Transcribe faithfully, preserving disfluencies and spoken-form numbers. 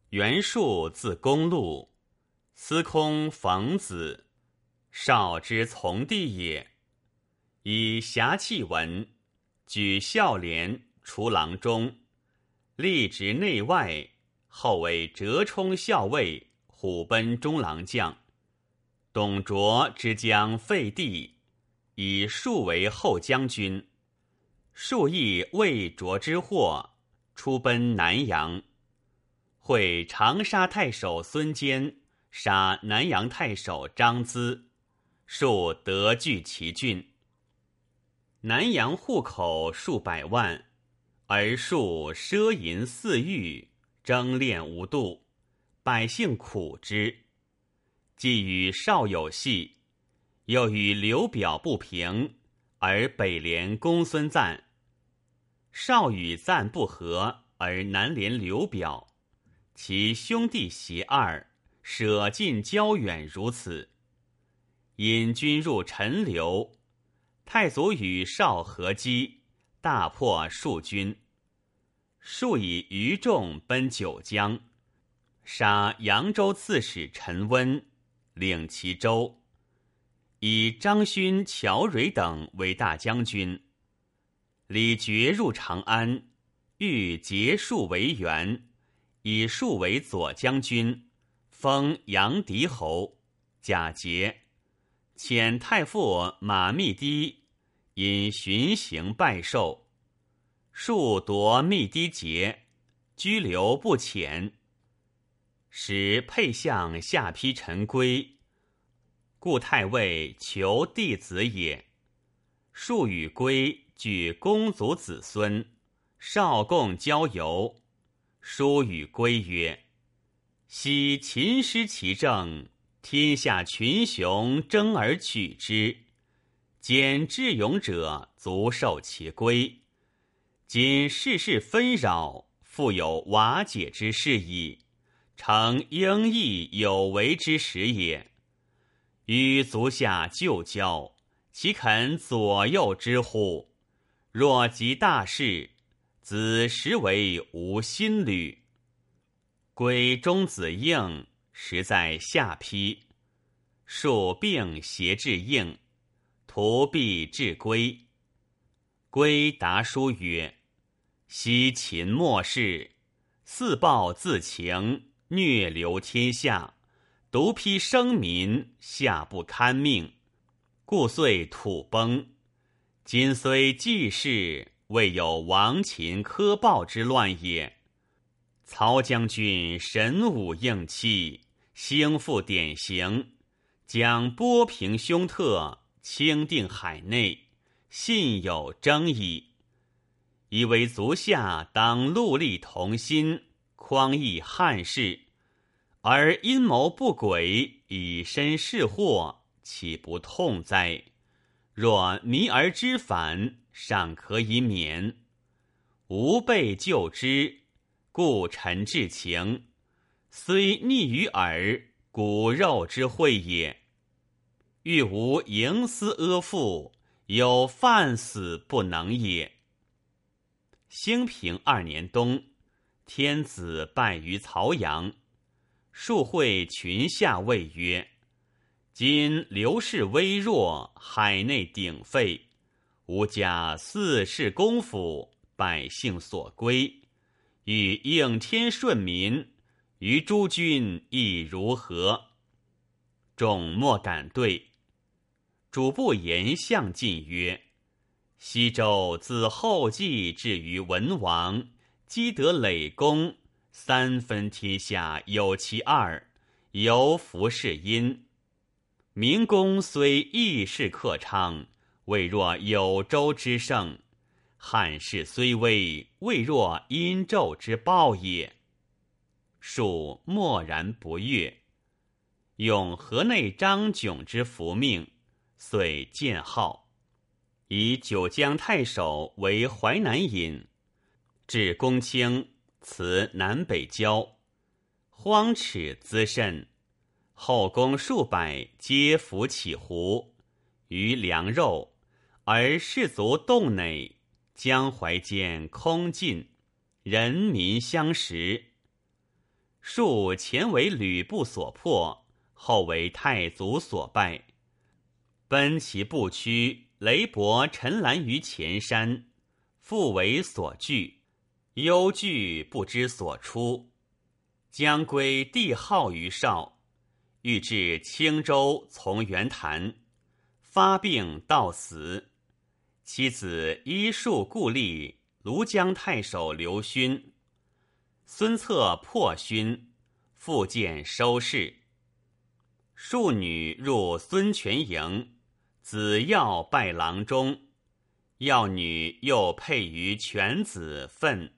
袁术字公路，司空冯子，少之从弟也。以侠气闻，举孝廉，除郎中，历职内外，后为折冲校尉、虎贲中郎将。董卓之将废帝，以术为后将军。术亦为卓之祸，出奔南阳。会长沙太守孙坚杀南阳太守张咨，术得据其郡。南阳户口数百万，而术奢淫肆欲，争恋无度，百姓苦之。既与少有隙，又与刘表不平，而北连公孙瓒。少与瓒不和，而南连刘表。其兄弟邪二，舍近交远如此。引军入陈留，太祖与少合击，大破数军。数以余众奔九江，杀扬州刺史陈温，领其州。以张勋、乔蕊等为大将军。李傕入长安，欲结数为援，以数为左将军，封阳翟侯。假节，遣太傅马密堤因巡行拜寿。数夺密堤节，拘留不遣。使沛相下邳陈规，故太尉求弟子也。数与归具公族子孙，少共交游。书与归曰：昔秦失其政，天下群雄争而取之，兼智勇者足受其归。今世事纷扰，复有瓦解之势矣，诚应义有为之时也。与足下旧交，岂肯左右之乎？若及大事，子实为无心旅。归中子应，实在下邳。数并携至应，徒必至归。归答书曰：昔秦末世，肆暴自强，虐流天下，独披生民，下不堪命，故遂土崩。今虽济世，未有亡秦苛暴之乱也。曹将军神武应气，兴复典型，将波平凶特，清定海内，信有争议。以为足下当戮力同心，匡益汉室，而阴谋不轨，以身试祸，岂不痛哉？若迷而知反，尚可以免。吾辈救之，故臣至情，虽逆于耳，骨肉之惠也。欲无营私阿附，有犯死不能也。兴平二年冬，天子败于曹阳。数会群下谓曰：今刘氏微弱，海内鼎沸，吾家四世公府，百姓所归，欲应天顺民，于诸君亦如何？众莫敢对。主簿言相进曰：西周自后稷至于文王，积得累功，三分天下有其二，犹服是因。明公虽义士克昌，未若有周之盛；汉室虽危，未若殷纣之暴也。数默然不悦。用河内张迥之服命，遂建号，以九江太守为淮南尹，至公卿，辞南北交，荒侈滋甚。后宫数百皆服起胡，于粮肉，而士卒洞内，江淮间空尽，人民相食。 树前为吕布所破，后为太祖所败。奔其不屈，雷伯陈兰于前山，复为所惧，忧惧不知所出。将归帝号于少，欲至青州从元坛，发病到死。妻子依树故立，庐江太守刘勋。孙策破勋，复见收视。庶女入孙权营，子耀拜郎中。耀女又配于犬子奋。